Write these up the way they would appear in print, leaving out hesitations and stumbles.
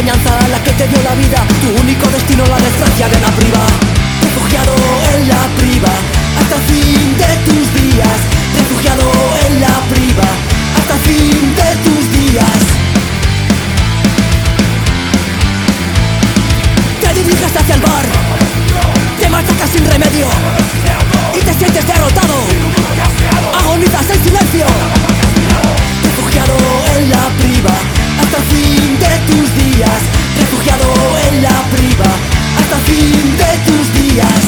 enseñanza la que te dio la vida, tu único destino la desgracia de la priva. Refugiado en la priva, hasta el fin de tus días. Refugiado en la priva, hasta el fin de tus días. Te diriges hacia el bar, te machacas sin remedio y te sientes derrotado, agonizas en silencio. Refugiado en la priva, hasta el fin de tus días. Refugiado en la priva, hasta el fin de tus días.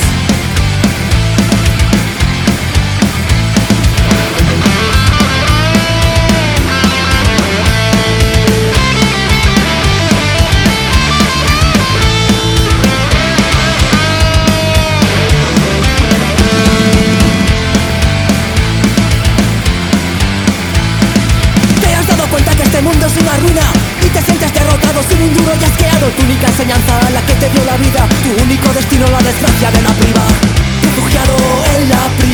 Este mundo es una ruina y te sientes derrotado, sin un duro y asqueado. Tu única enseñanza, la que te dio la vida, tu único destino, la desgracia de la priva. Refugiado en la priva.